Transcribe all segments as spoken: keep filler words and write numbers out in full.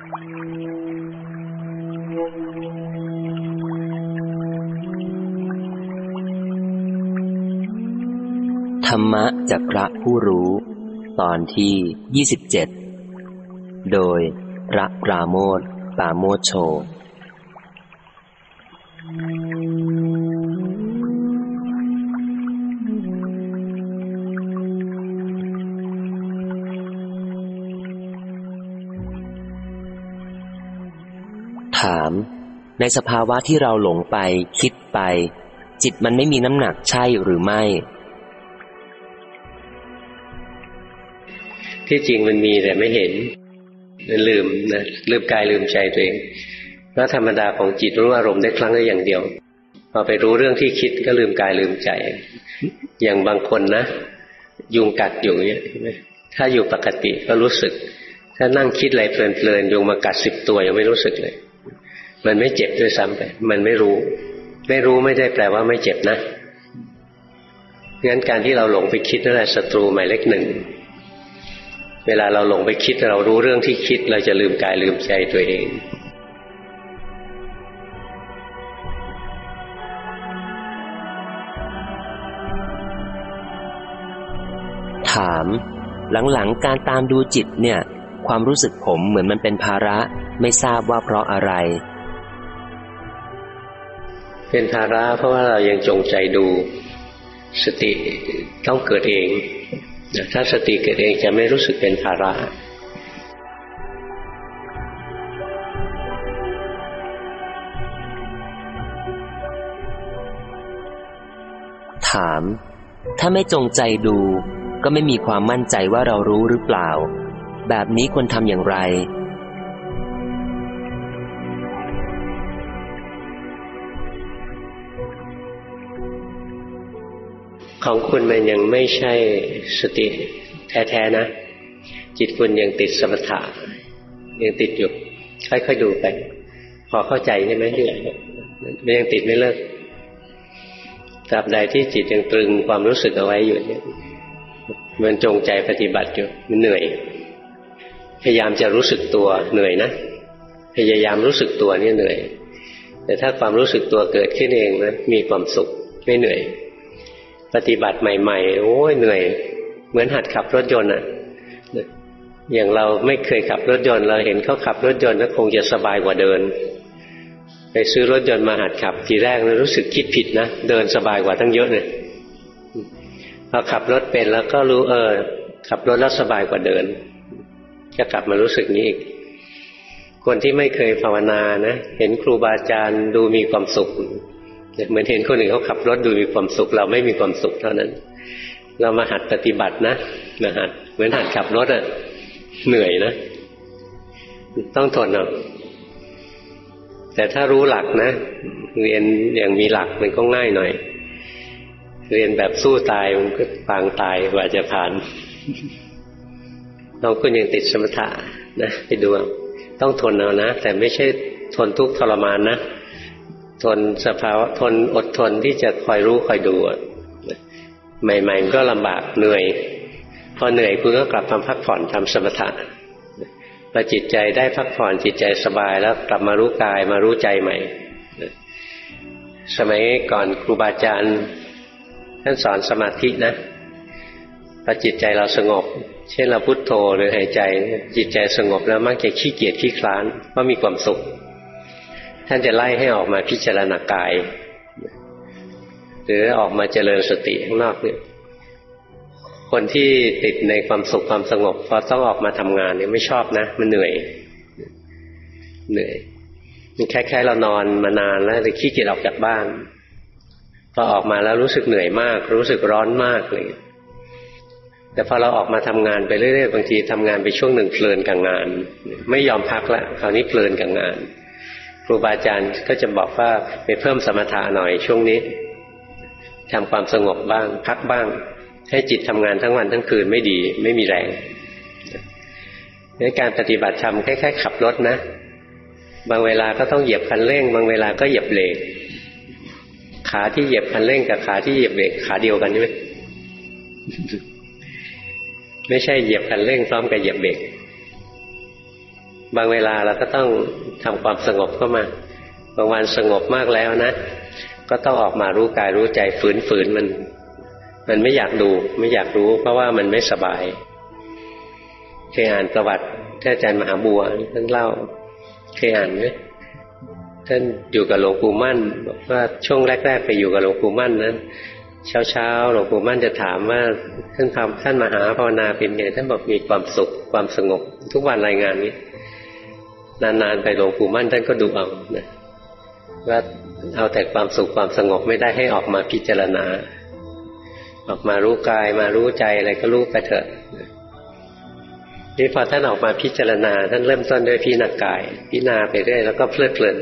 ธรรมะจากพระผู้รู้ตอนที่ยี่สิบเจ็ดโดยพระปราโมทย์ปราโมทโชถามในสภาวะที่เราหลงไปคิดไปจิตมันไม่มีน้ำหนักใช่หรือไม่ที่จริงมันมีแต่ไม่เห็นลืมนะลืมกายลืมใจตัวเองแล้วธรรมดาของจิตรู้อารมณ์ได้ครั้งละอย่างเดียวพอไปรู้เรื่องที่คิดก็ลืมกายลืมใจอย่างบางคนนะยุงกัดอยู่เงี้ยถ้าอยู่ปกติก็รู้สึกถ้านั่งคิดอะไรเพลินๆยุงมากัดสิบตัวยังไม่รู้สึกเลยมันไม่เจ็บด้วยซ้ำไปมันไม่รู้ไม่รู้ไม่ได้แปลว่าไม่เจ็บนะงั้นการที่เราหลงไปคิดนั่นแหละศัตรูหมายเลขหนึ่งเวลาเราหลงไปคิดเรารู้เรื่องที่คิดเราจะลืมกายลืมใจตัวเองถามหลังๆการตามดูจิตเนี่ยความรู้สึกผมเหมือนมันเป็นภาระไม่ทราบว่าเพราะอะไรเป็นภาระเพราะว่าเรายังจงใจดูสติต้องเกิดเองถ้าสติเกิดเองจะไม่รู้สึกเป็นภาระถามถ้าไม่จงใจดูก็ไม่มีความมั่นใจว่าเรารู้หรือเปล่าแบบนี้ควรทำอย่างไรของคุณมันยังไม่ใช่สติแท้ๆนะจิตคุณยังติดสมถะยังติดอยู่ค่อยๆดูไปพอเข้าใจใช่ไหมที่มันยังติดไม่เลิกตราบใดที่จิตยังตรึงความรู้สึกเอาไว้อยู่เนี่ยมันจงใจปฏิบัติอยู่มันเหนื่อยพยายามจะรู้สึกตัวเหนื่อยนะพยายามรู้สึกตัวนี่เหนื่อยแต่ถ้าความรู้สึกตัวเกิดขึ้นเองนะมีความสุขไม่เหนื่อยปฏิบัติใหม่ๆโอ้ยเหนื่อยเหมือนหัดขับรถยนต์อ่ะอย่างเราไม่เคยขับรถยนต์เราเห็นเขาขับรถยนต์ก็คงจะสบายกว่าเดินไปซื้อรถยนต์มาหัดขับทีแรกเรารู้สึกคิดผิดนะเดินสบายกว่าตั้งเยอะเลยพอขับรถเป็นแล้วก็รู้เออขับรถแล้วสบายกว่าเดินก็กลับมารู้สึกนี้อีกคนที่ไม่เคยภาวนานะเห็นครูบาอาจารย์ดูมีความสุขเหมือนเห็นคนอื่นเขาขับรถดูมีความสุขเราไม่มีความสุขเท่านั้นเรามาหัดปฏิบัตินะมาหัดเหมือนหัดขับรถอ่ะเหนื่อยนะต้องทนเอาแต่ถ้ารู้หลักนะเรียนอย่างมีหลักมันก็ง่ายหน่อยเรียนแบบสู้ตายมันก็ปางตายกว่าจะผ่านต้องคุณยังติดสมถะนะไปดูต้องทนเอานะแต่ไม่ใช่ทนทุกข์ทรมานนะทนสภาวะทนอดทนที่จะคอยรู้คอยดูใหม่ๆมันก็ลำบากเหนื่อยพอเหนื่อยคุณก็กลับมาพักผ่อนทำสมถะพอจิตใจได้พักผ่อนจิตใจสบายแล้วกลับมารู้กายมารู้ใจใหม่สมัยก่อนครูบาอาจารย์ท่านสอนสมาธินะพอจิตใจเราสงบเช่นเราพุทโธหรือหายใจจิตใจสงบแล้วมักจะขี้เกียจขี้คลานเพราะมีความสุขท่านจะไล่ให้ออกมาพิจารณากายหรือออกมาเจริญสติข้างนอกเนี่ยคนที่ติดในความสุขความสงบพอต้องออกมาทำงานเนี่ยไม่ชอบนะมันเหนื่อยเหนื่อยมันคล้ายๆเรานอนมานานแล้วเลยขี้เกียจออกจากบ้านพอออกมาแล้วรู้สึกเหนื่อยมากรู้สึกร้อนมากเลยแต่พอเราออกมาทำงานไปเรื่อยๆบางทีทำงานไปช่วงหนึ่งเพลินกับงานไม่ยอมพักละคราวนี้เพลินกับงานครูบาอาจารย์ก็จะบอกว่าไปเพิ่มสมถะหน่อยช่วงนี้ทำความสงบบ้างพักบ้างให้จิตทำงานทั้งวันทั้งคืนไม่ดีไม่มีแรงในการปฏิบัติธรรมคล้ายๆขับรถนะบางเวลาก็ต้องเหยียบคันเร่งบางเวลาก็เหยียบเบรกขาที่เหยียบคันเร่งกับขาที่เหยียบเบรกขาเดียวกันใช่ไหมไม่ใช่เหยียบคันเร่งพร้อมกับเหยียบเบรกบางเวลาเราก็ต้องทำความสงบเข้ามาบางวันสงบมากแล้วนะก็ต้องออกมารู้กายรู้ใจฝืนๆมันมันไม่อยากดูไม่อยากรู้เพราะว่ามันไม่สบายเคยอ่านประวัติท่านอาจารย์มหาบัวท่านเล่าเคยอ่านไหมท่านอยู่กับหลวงปู่มั่นบอกว่าช่วงแรกๆไปอยู่กับหลวงปู่มั่นนั้นเช้าๆหลวงปู่มั่นจะถามว่าท่านทำท่านมหาภาวนาเป็นไงท่านบอกมีความสุขความสงบทุกวันรายงานนี้นานๆไปหลวงปู่มั่นท่านก็ดูเอานะว่าเอาแต่ความสุขความสงบไม่ได้ให้ออกมาพิจารณาออกมารู้กายมารู้ใจอะไรก็รู้ไปเถอะนี่พอท่านออกมาพิจารณาท่านเริ่มต้นด้วยพิจารณากายพิจารณาไปเรื่อยแล้วก็เพลิดเพลิน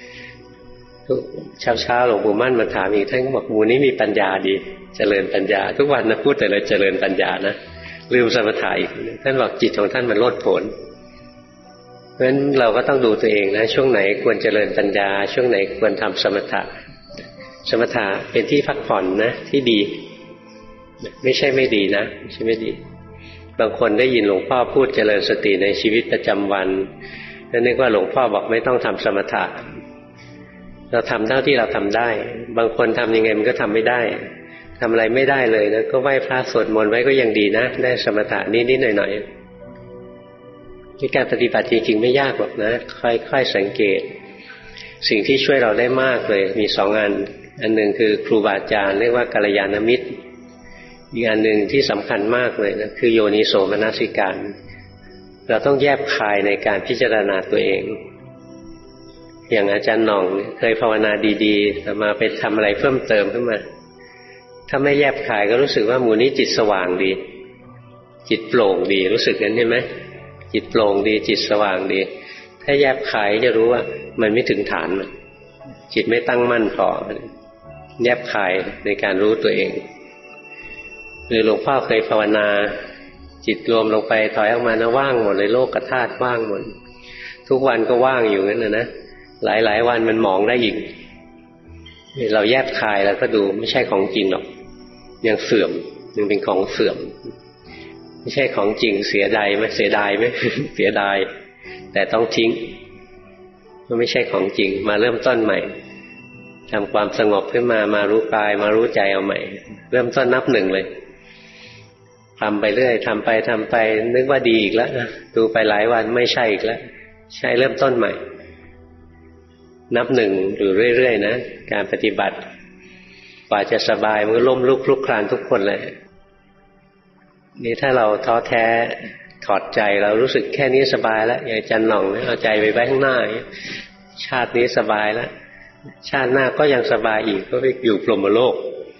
เช้าเช้าหลวงปู่มั่นมาถามอีกท่านก็บอกหมู่นี้มีปัญญาดีเจริญปัญญาทุกวันนะพูดแต่เลยเจริญปัญญานะลืมสมถะอีกท่านบอกจิตของท่านมันโลดโผนเพราะฉะนั้นเราก็ต้องดูตัวเองนะช่วงไหนควรเจริญปัญญาช่วงไหนควรทำสมถะสมถะเป็นที่พักผ่อนนะที่ดีไม่ใช่ไม่ดีนะไม่ใช่ไม่ดีบางคนได้ยินหลวงพ่อพูดเจริญสติในชีวิตประจำวันแล้วนึกว่าหลวงพ่อบอกไม่ต้องทำสมถะเราทำเท่าที่เราทำได้บางคนทำยังไงมันก็ทำไม่ได้ทำอะไรไม่ได้เลยนะก็ไหว้พระสวดมนต์ไว้ก็ยังดีนะได้สมถะนิดๆหน่อยๆที่การปฏิบัติจริงๆไม่ยากหรอกนะค่อยๆสังเกตสิ่งที่ช่วยเราได้มากเลยมีสองอันอันหนึ่งคือครูบาอาจารย์เรียกว่ากัลยาณมิตรอีกอันหนึ่งที่สำคัญมากเลยนะคือโยนิโสมนสิการเราต้องแยบคายในการพิจารณาตัวเองอย่างอาจารย์หน่องเคยภาวนาดีๆแต่มาไปทำอะไรเพิ่มเติมขึ้นมาถ้าไม่แยบคายก็รู้สึกว่าหมู่นี้จิตสว่างดีจิตโปร่งดีรู้สึกงั้นใช่ไหมจิตโปร่งดีจิตสว่างดีถ้าแยบคายจะรู้ว่ามันไม่ถึงฐานจิตไม่ตั้งมั่นพอแยบคายในการรู้ตัวเองหรือหลวงพ่อเคยภาวนาจิตรวมลงไปถอยออกมานะว่างหมดเลยโลกธาตุว่างหมดทุกวันก็ว่างอยู่งั้นนะนะหลายๆวันมันมองได้อีกเราแยบคายแล้วก็ดูไม่ใช่ของจริงหรอกยังเสื่อมยังเป็นของเสื่อมไม่ใช่ของจริงเสียดายไหมเสียดายไหม เสียดายแต่ต้องทิ้งมันไม่ใช่ของจริงมาเริ่มต้นใหม่ทำความสงบขึ้นมามารู้กายมารู้ใจเอาใหม่เริ่มต้นนับหนึ่งเลยทำไปเรื่อยทำไปทำไปนึกว่าดีอีกแล้วดูไปหลายวันไม่ใช่อีกแล้วใช่เริ่มต้นใหม่นับหนึ่งอยู่เรื่อยๆนะการปฏิบัติกว่าจะสบายมันก็ล้มลุกคลุกคลานทุกคนเลยนี่ถ้าเราท้อแท้ถอดใจเรารู้สึกแค่นี้สบายแล้วอย่างจันหน่องเอาใจไปไว้ข้างหน้าชาตินี้สบายแล้วชาติหน้าก็ยังสบายอีกก็ไปอยู่พรหมโลก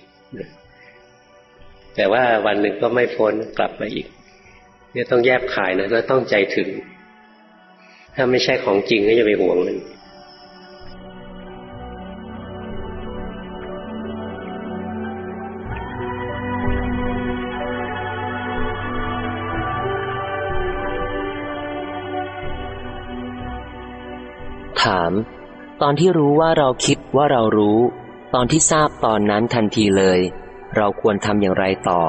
แต่ว่าวันหนึ่งก็ไม่พ้นกลับมาอีกเนี่ยต้องแยบขายนะแล้วต้องใจถึงถ้าไม่ใช่ของจริงก็อย่าไปห่วงมันถามตอนที่รู้ว่าเราคิดว่าเรารู้ตอนที่ทราบตอนนั้นทันทีเลยเราควรทำอย่างไรต่อ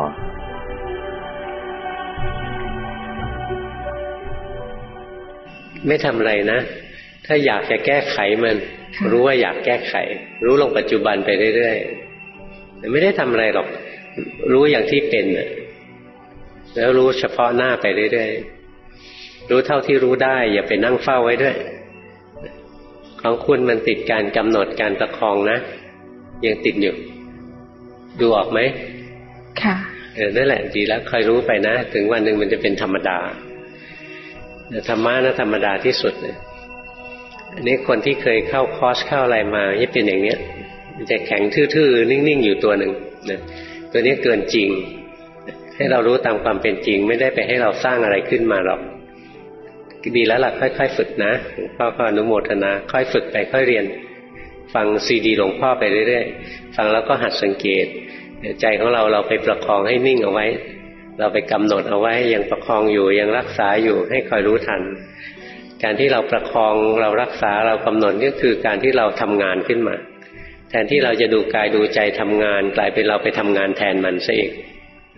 ไม่ทำอะไรนะถ้าอยากจะแก้ไขมันรู้ว่าอยากแก้ไขรู้ลงปัจจุบันไปเรื่อยๆไม่ได้ทำอะไรหรอกรู้อย่างที่เป็นแล้วรู้เฉพาะหน้าไปเรื่อยๆรู้เท่าที่รู้ได้อย่าไปนั่งเฝ้าไว้ด้วยของคุณมันติดการกำหนดการประคองนะยังติดอยู่ดูออกไหมค่ะเออนั่นแหละดีแล้วคอยรู้ไปนะถึงวันหนึ่งมันจะเป็นธรรมดาธรรมะนะธรรมดาที่สุดเลยอันนี้คนที่เคยเข้าคอร์สเข้าอะไรมาจะเป็นอย่างเนี้ยมันจะแข็งทื่อๆนิ่งๆอยู่ตัวหนึ่งนะตัวนี้เกินจริงให้เรารู้ตามความเป็นจริงไม่ได้ไปให้เราสร้างอะไรขึ้นมาหรอกดีแล้วล่ะค่อยๆฝึกนะหลวงพ่อก็อนุโมทนาค่อยฝึกไปค่อยเรียนฟังซีดีหลวงพ่อไปเรื่อยๆฟังแล้วก็หัดสังเกตใจของเราเราไปประคองให้นิ่งเอาไว้เราไปกำหนดเอาไว้ยังประคองอยู่ยังรักษาอยู่ให้คอยรู้ทันการที่เราประคองเรารักษาเรากำหนดก็คือการที่เราทำงานขึ้นมาแทนที่เราจะดูกายดูใจทำงานกลายเป็นเราไปทำงานแทนมันซะเอง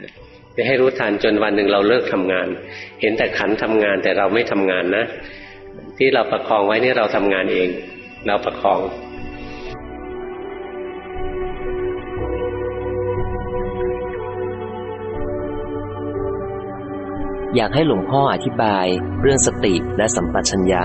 ไปให้รู้ทันจนวันหนึ่งเราเลิกทำงานเห็นแต่ขันทำงานแต่เราไม่ทำงานนะที่เราประคองไว้นี่เราทำงานเองเราประคองอยากให้หลวงพ่ออธิบายเรื่องสติและสัมปชัญญะ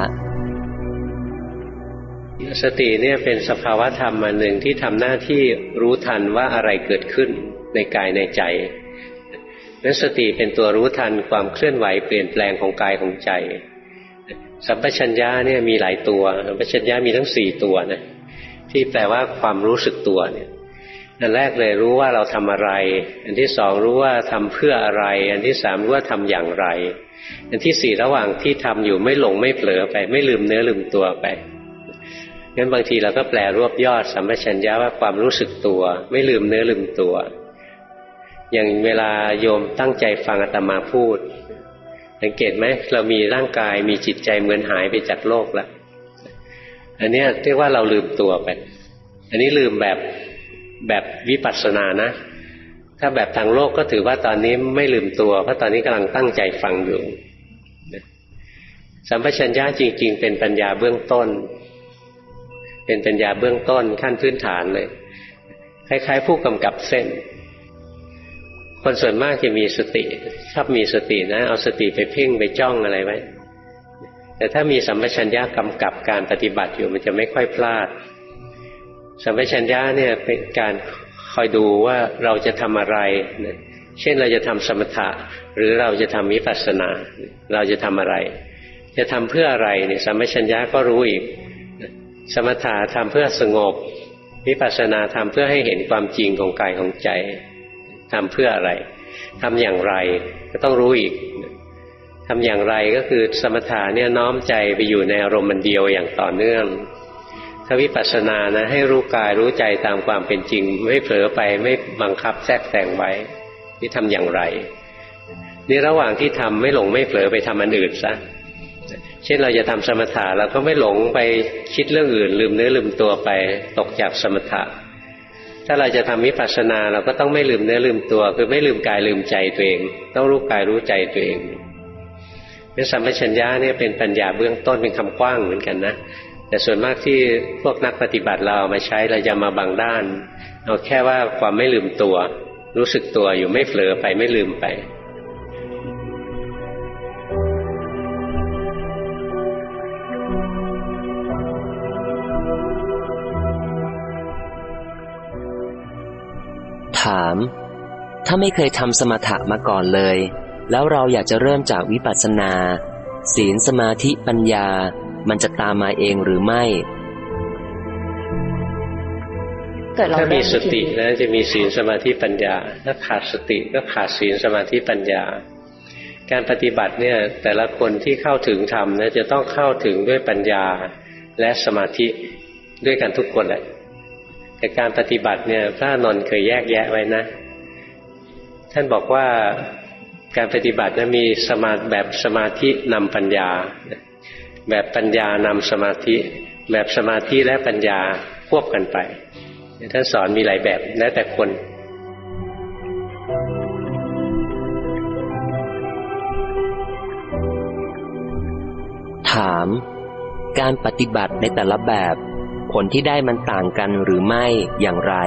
สติเนี่ยเป็นสภาวะธรรมอันหนึ่งที่ทำหน้าที่รู้ทันว่าอะไรเกิดขึ้นในกายในใจนั้นสติเป็นตัวรู้ทันความเคลื่อนไหวเปลี่ยนแปลงของกายของใจสัมปชัญญะเนี่ยมีหลายตัวสัมปชัญญะมีทั้งสี่ตัวนะที่แปลว่าความรู้สึกตัวเนี่ยอันแรกเลยรู้ว่าเราทำอะไรอันที่สองรู้ว่าทำเพื่ออะไรอันที่สามรู้ว่าทำอย่างไรอันที่สี่ระหว่างที่ทำอยู่ไม่หลงไม่เผลอไปไม่ลืมเนื้อลืมตัวไปงั้นบางทีเราก็แปลรวบยอดสัมปชัญญะว่าความรู้สึกตัวไม่ลืมเนื้อลืมตัวอย่างเวลาโยมตั้งใจฟังอาตมาพูดสังเกตไหมเรามีร่างกายมีจิตใจเหมือนหายไปจากโลกแล้วอันนี้เรียกว่าเราลืมตัวไปอันนี้ลืมแบบแบบวิปัสสนานะถ้าแบบทางโลกก็ถือว่าตอนนี้ไม่ลืมตัวเพราะตอนนี้กำลังตั้งใจฟังอยู่สัมปชัญญะจริงๆเป็นปัญญาเบื้องต้นเป็นปัญญาเบื้องต้นขั้นพื้นฐานเลยคล้ายๆผู้กำกับเส้นคนส่วนมากจะมีสติชอบมีสตินะเอาสติไปเพ่งไปจ้องอะไรไว้แต่ถ้ามีสัมปชัญญะกำกับการปฏิบัติอยู่มันจะไม่ค่อยพลาดสัมปชัญญะเนี่ยเป็นการคอยดูว่าเราจะทำอะไรเช่นเราจะทำสมถะหรือเราจะทำวิปัสสนาเราจะทำอะไรจะทำเพื่ออะไรเนี่ยสัมปชัญญะก็รู้อีกสมถะทำเพื่อสงบวิปัสสนาทำเพื่อให้เห็นความจริงของกายของใจทำเพื่ออะไรทำอย่างไรก็ต้องรู้อีกทำอย่างไรก็คือสมถะเนี่ยน้อมใจไปอยู่ในอารมณ์มันเดียวอย่างต่อเนื่องถ้าวิปัสสนานะให้รู้กายรู้ใจตามความเป็นจริงไม่เผลอไปไม่บังคับแทรกแซงไว้ที่ทำอย่างไรนี่ระหว่างที่ทำไม่หลงไม่เผลอไปทำอันอื่นซะเช่นเราจะทำสมถะเราก็ไม่หลงไปคิดเรื่องอื่นลืมเนื้อลืมตัวไปตกจากสมถะถ้าเราจะทำวิปัสสนาเราก็ต้องไม่ลืมเนื้อลืมตัวคือไม่ลืมกายลืมใจตัวเองต้องรู้กายรู้ใจตัวเองเป็นสัมปชัญญะเนี่ยเป็นปัญญาเบื้องต้นเป็นคำกว้างเหมือนกันนะแต่ส่วนมากที่พวกนักปฏิบัติเราเอามาใช้เราจะมาบางด้านเอาแค่ว่าความไม่ลืมตัวรู้สึกตัวอยู่ไม่เผลอไปไม่ลืมไปถามถ้าไม่เคยทำสมถะมาก่อนเลยแล้วเราอยากจะเริ่มจากวิปัสสนาศีลสมาธิปัญญามันจะตามมาเองหรือไม่ถ้ามีสติแล้วจะมีศีลสมาธิปัญญาถ้าขาดสติก็ขาดศีลสมาธิปัญญาการปฏิบัติเนี่ยแต่ละคนที่เข้าถึงธรรมนะจะต้องเข้าถึงด้วยปัญญาและสมาธิด้วยกันทุกคนแหละแต่การปฏิบัติเนี่ยพระอานนท์เคยแยกแยะไว้นะท่านบอกว่าการปฏิบัตินะมีสมาแบบสมาธินำปัญญาแบบปัญญานำสมาธิแบบสมาธิและปัญญาควบกันไปท่านสอนมีหลายแบบแล้วแต่คนถามการปฏิบัติในแต่ละแบบผลที่ได้มันต่างกันหรือไม่อย่างไร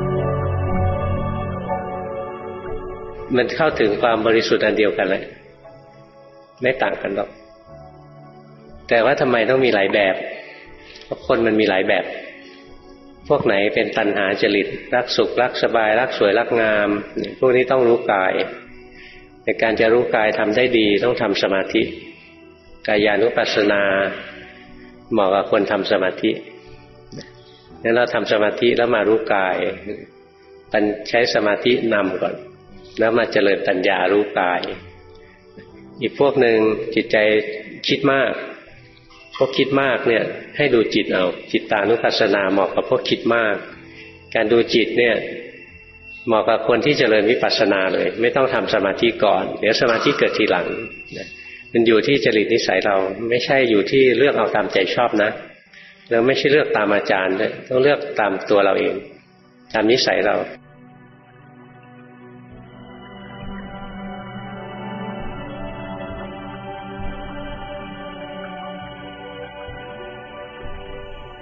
มันเข้าถึงความบริสุทธิ์อันเดียวกันเลยไม่ต่างกันหรอกแต่ว่าทำไมต้องมีหลายแบบเพราะคนมันมีหลายแบบพวกไหนเป็นตัณหาจริตรักสุขรักสบายรักสวยรักงามพวกนี้ต้องรู้กายในการจะรู้กายทำได้ดีต้องทำสมาธิกายานุปัสสนาเหมาะกับคนทำสมาธิงั้นเราทำสมาธิแล้วมารู้กายใช้สมาธินำก่อนแล้วมาเจริญปัญญารู้กายอีกพวกหนึ่งจิตใจคิดมากพวกคิดมากเนี่ยให้ดูจิตเอาจิตตานุปัสสนาเหมาะกับพวกคิดมากการดูจิตเนี่ยเหมาะกับคนที่เจริญวิปัสสนาเลยไม่ต้องทำสมาธิก่อนเดี๋ยวสมาธิเกิดทีหลังมันอยู่ที่จริตนิสัยเราไม่ใช่อยู่ที่เลือกเอาตามใจชอบนะแล้วไม่ใช่เลือกตามอาจารย์ด้วยต้องเลือกตามตัวเราเองตามนิสัยเรา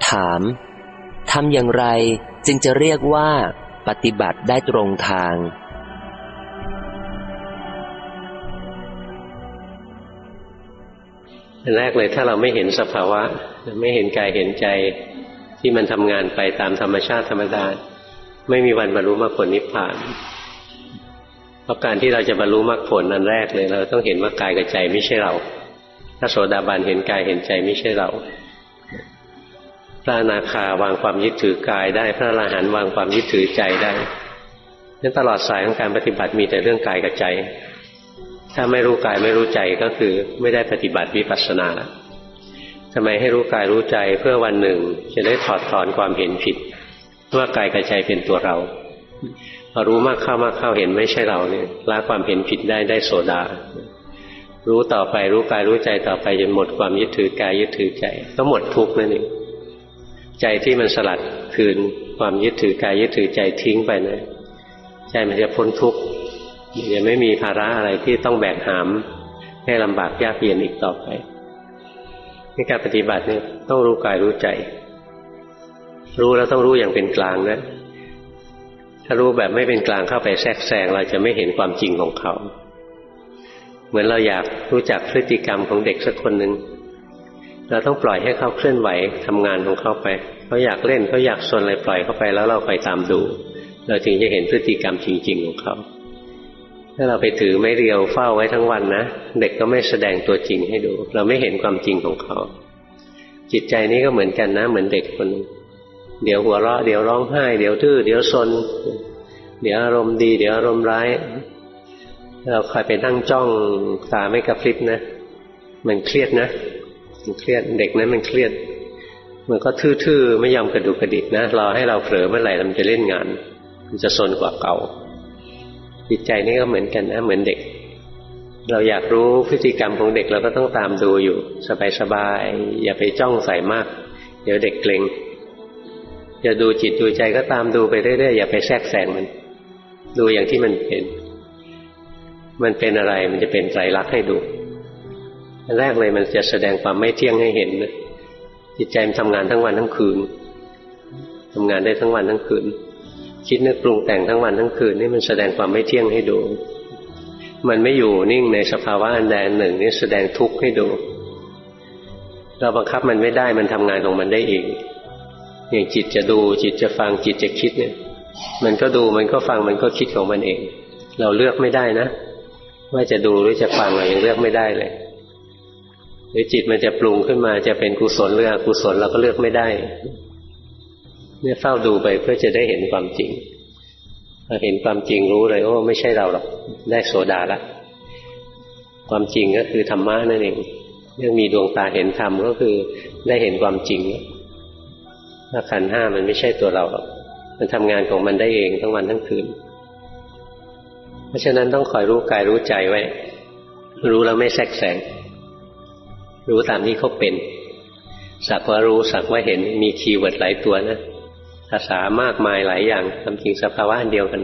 ถามทำอย่างไรจึงจะเรียกว่าปฏิบัติได้ตรงทางอันแรกเลยถ้าเราไม่เห็นสภาวะไม่เห็นกายเห็นใจที่มันทำงานไปตามธรรมชาติธรรมดาไม่มีวันบรรลุมรรคผลนิพพานเพราะการที่เราจะบรรลุมรรคผลอันแรกเลยเราต้องเห็นว่ากายกับใจไม่ใช่เราพระโสดาบันเห็นกายเห็นใจไม่ใช่เราพระอนาคาวางความยึดถือกายได้พระอรหันต์วางความยึดถือใจได้นั้นตลอดสายของการปฏิบัติมีแต่เรื่องกายกับใจถ้าไม่รู้กายไม่รู้ใจก็คือไม่ได้ปฏิบัติวิปัสสนาแล้วทำไมให้รู้กายรู้ใจเพื่อวันหนึ่งจะได้ถอดถอนความเห็นผิดว่ากายกับใจเป็นตัวเราพอรู้มากเข้ามากเข้าเห็นไม่ใช่เราเนี่ยละความเห็นผิดได้ได้โสดารู้ต่อไปรู้กายรู้ใจต่อไปจนหมดความยึดถือกายยึดถือใจก็หมดทุกข์นั่นเองใจที่มันสลัดคืนความยึดถือกายยึดถือใจทิ้งไปนะใจมันจะพ้นทุกข์จะไม่มีภาระอะไรที่ต้องแบกหามให้ลำบากยากเย็นอีกต่อไปในการปฏิบัติเนี่ยต้องรู้กายรู้ใจรู้แล้วต้องรู้อย่างเป็นกลางนะถ้ารู้แบบไม่เป็นกลางเข้าไปแทรกแซงเราจะไม่เห็นความจริงของเขาเหมือนเราอยากรู้จักพฤติกรรมของเด็กสักคนหนึ่งเราต้องปล่อยให้เขาเคลื่อนไหวทำงานของเขาไปเขาอยากเล่นเขาอยากซนอะไรปล่อยเขาไปแล้วเราคอยตามดูเราจึงจะเห็นพฤติกรรมจริงๆของเขาถ้าเราไปถือไม้เรียวเฝ้าไว้ทั้งวันนะเด็กก็ไม่แสดงตัวจริงให้ดูเราไม่เห็นความจริงของเขาจิตใจนี้ก็เหมือนกันนะเหมือนเด็กคนนึงเดี๋ยวหัวเราะเดี๋ยวร้องไห้เดี๋ยวดื้อเดี๋ยวซนเดี๋ยวอารมณ์ดีเดี๋ยวอารมณ์ร้ายเราคอยไปนั่งจ้องตาไม่กระพริบนะมันเครียดนะมันเครียดเด็กนั้นมันเครียดมันก็ทื่อๆไม่ยอมกระดุกกระดิกนะรอให้เราเผลอเมื่อไหร่มันจะเล่นงานมันจะซนกว่าเก่าจิตใจนี่ก็เหมือนกันนะเหมือนเด็กเราอยากรู้พฤติกรรมของเด็กเราก็ต้องตามดูอยู่สบายๆอย่าไปจ้องใส่มากเดี๋ยวเด็กเกร็งอย่าดูจิตดูใจก็ตามดูไปเรื่อยๆอย่าไปแทรกแซงมันดูอย่างที่มันเป็นมันเป็นอะไรมันจะเป็นไตรลักษณ์ให้ดูอันแรกเลยมันจะแสดงความไม่เที่ยงให้เห็นนะจิตใจมันทำงานทั้งวันทั้งคืนทำงานได้ทั้งวันทั้งคืนคิดนึกปรุงแต่งทั้งวันทั้งคืนนี่มันแสดงความไม่เที่ยงให้ดูมันไม่อยู่นิ่งในสภาวะอันใดอันหนึ่งนี่แสดงทุกข์ให้ดูเราบังคับมันไม่ได้มันทำงานของมันได้เองอย่างจิตจะดูจิตจะฟังจิตจะคิดเนี่ยมันก็ดูมันก็ฟังมันก็คิดของมันเองเราเลือกไม่ได้นะว่าจะดูหรือจะฟังเรายังเลือกไม่ได้เลยหรือจิตมันจะปรุงขึ้นมาจะเป็นกุศลหรืออกุศลเราก็เลือกไม่ได้เนี่ยเฝ้าดูไปเพื่อจะได้เห็นความจริงพอเห็นความจริงรู้เลยโอ้ไม่ใช่เราหรอกได้โสดาละความจริงก็คือธรรมะนั่นเองเรื่องมีดวงตาเห็นธรรมก็คือได้เห็นความจริงว่าขันธ์ห้ามันไม่ใช่ตัวเราหรอกมันทำงานของมันได้เองทั้งวันทั้งคืนเพราะฉะนั้นต้องคอยรู้กายรู้ใจไว้รู้แล้วไม่แทรกแซงรู้ตามที่เขาเป็นสักว่ารู้สักว่าเห็นมีคีย์เวิร์ดหลายตัวนะภาษามากมายหลายอย่างทำจริงสภาวะอันเดียวกัน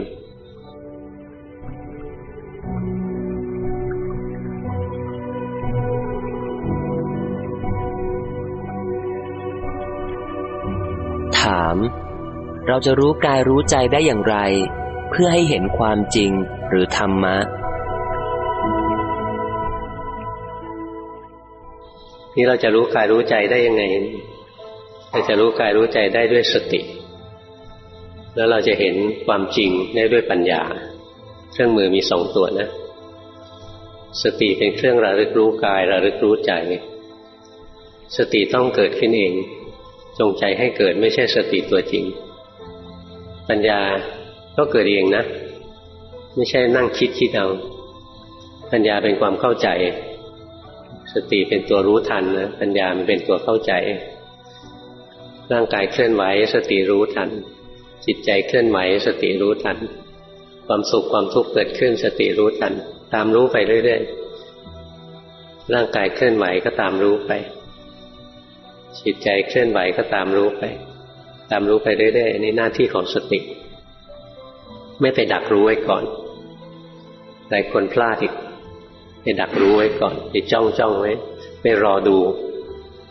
ถามเราจะรู้กายรู้ใจได้อย่างไรเพื่อให้เห็นความจริงหรือธรรมะนี่เราจะรู้กายรู้ใจได้ยังไงเราจะรู้กายรู้ใจได้ด้วยสติแล้วเราจะเห็นความจริงได้ด้วยปัญญาเครื่องมือมีสองตัวนะสติเป็นเครื่องระลึกรู้กายระลึกรู้ใจสติต้องเกิดขึ้นเองจงใจให้เกิดไม่ใช่สติตัวจริงปัญญาก็เกิดเองนะไม่ใช่นั่งคิดคิดเอาปัญญาเป็นความเข้าใจสติเป็นตัวรู้ทันนะปัญญามันเป็นตัวเข้าใจร่างกายเคลื่อนไหวสติรู้ทันจิตใจเคลื่อนไหวสติรู้ทันความสุขความทุกข์เกิดขึ้นสติรู้ทันตามรู้ไปเรื่อยๆร่างกายเคลื่อนไหวก็ตามรู้ไปจิตใจเคลื่อนไหวก็ตามรู้ไปตามรู้ไปเรื่อยๆนี่หน้าที่ของสติไม่ไปดักรู้ไว้ก่อนหลายคนพลาดอีกไปดักรู้ไว้ก่อนไปจ้องจ้องไว้ไปรอดู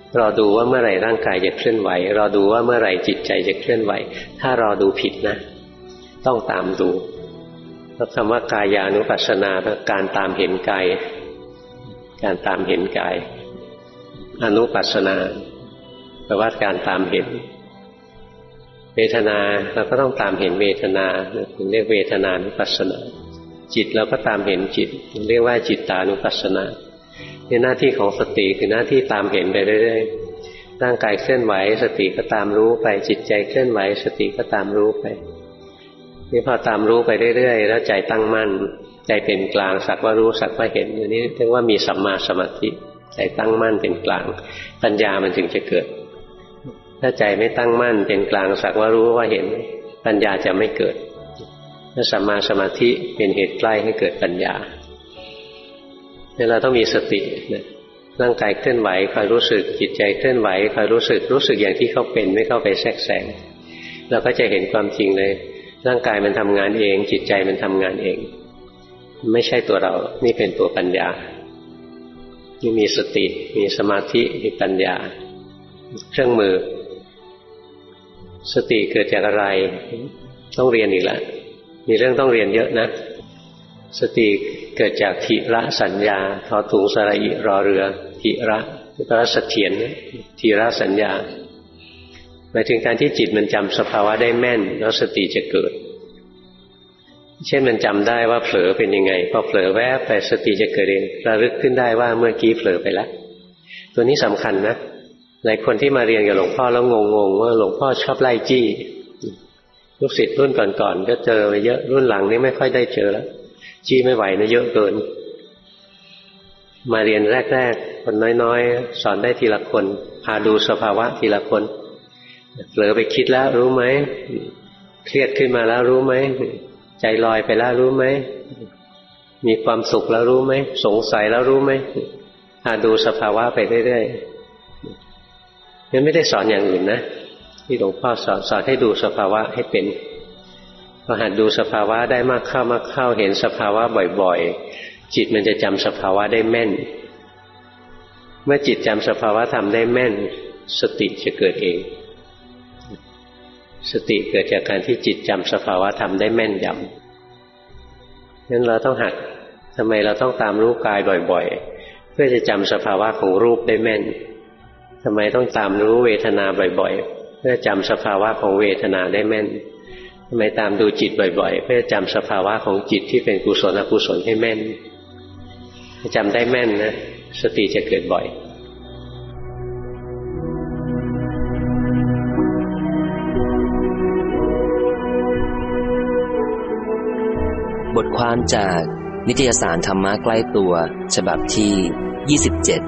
รอดูว่าเมื่อไหร่ร่างกายจะเคลื่อนไหวรอดูว่าเมื่อไหร่จิตใจจะเคลื่อนไหวถ้ารอดูผิดนะต้องตามดูแล้วคำว่ากายานุปัสสนาการตามเห็นกายการตามเห็นกายอนุปัสสนาแปลว่าการตามเห็นเวทนาเราก็ต้องตามเห็นเวทนาถึงเรียกเวทนานุปัสสนาจิตเราก็ตามเห็นจิตเรียกว่าจิตตานุปัสสนาในหน้าที่ของสติคือหน้าที่ตามเห็นไปเรื่อยๆร่างกายเคลื่อนไหวสติก็ตามรู้ไปจิตใจเคลื่อนไหวสติก็ตามรู้ไปนี่พอตามรู้ไปเรื่อยๆแล้วใจตั้งมั่นใจเป็นกลางสักว่ารู้สักว่าเห็นอย่างนี้เรียกว่ามีสัมมาสมาธิใจตั้งมั่นเป็นกลางปัญญามันถึงจะเกิดถ้าใจไม่ตั้งมั่นเป็นกลางสักว่ารู้ว่าเห็นปัญญาจะไม่เกิดถ้าสัมมาสมาธิเป็นเหตุใกล้ให้เกิดปัญญาเนี่ยเราต้องมีสตินะร่างกายเคลื่อนไหวคอยรู้สึกจิตใจเคลื่อนไหวคอยรู้สึกรู้สึกอย่างที่เขาเป็นไม่เข้าไปแทรกแซงเราก็จะเห็นความจริงเลยร่างกายมันทำงานเองจิตใจมันทำงานเองไม่ใช่ตัวเรานี่เป็นตัวปัญญานี่มีสติมีสมาธิมีปัญญาเครื่องมือสติเกิดจากอะไรต้องเรียนอีกแล้วมีเรื่องต้องเรียนเยอะนะสติเกิดจากทิระสัญญาทอถุงสระอิรอเรือทิระแปลว่าเสถียรทิระสัญญาหมายถึงการที่จิตมันจำสภาวะได้แม่นแล้วสติจะเกิดเช่นมันจำได้ว่าเผลอเป็นยังไงพอเผลอแวบไปสติจะเกิดเองระลึกขึ้นได้ว่าเมื่อกี้เผลอไปแล้วตัวนี้สำคัญนะหลายคนที่มาเรียนกับหลวงพ่อแล้วงงๆว่าหลวงพ่อชอบไล่จี้ลูกศิษย์รุ่นก่อนๆก็เจอไปเยอะรุ่นหลังนี่ไม่ค่อยได้เจอแล้วจี้ไม่ไหวนะเยอะเกินมาเรียนแรกๆคนน้อยๆสอนได้ทีละคนพาดูสภาวะทีละคนเผลอไปคิดแล้วรู้ไหมเครียดขึ้นมาแล้วรู้ไหมใจลอยไปแล้วรู้ไหมมีความสุขแล้วรู้ไหมสงสัยแล้วรู้ไหมพาดูสภาวะไปเรื่อยๆยังไม่ได้สอนอย่างอื่นนะที่หลวงพ่อสอนสอนให้ดูสภาวะให้เป็นพอหัดดูสภาวะได้มากเข้ามากเข้าเห็นสภาวะบ่อยๆจิตมันจะจำสภาวะได้แม่นเมื่อจิตจำสภาวะทำได้แม่นสติจะเกิดเองสติเกิดจากการที่จิตจำสภาวะธรรมได้แม่นยำงั้นเราต้องหัดทำไมเราต้องตามรู้กายบ่อยๆเพื่อจะจำสภาวะของรูปได้แม่นทำไมต้องตามรู้เวทนาบ่อยๆเพื่อจำสภาวะของเวทนาได้แม่นทำไมตามดูจิตบ่อยๆเพื่อจำสภาวะของจิตที่เป็นกุศลอกุศลให้แม่นจำได้แม่นนะสติจะเกิดบ่อยบทความจากนิตยสารธรรมะใกล้ตัวฉบับที่ยี่สิบเจ็ด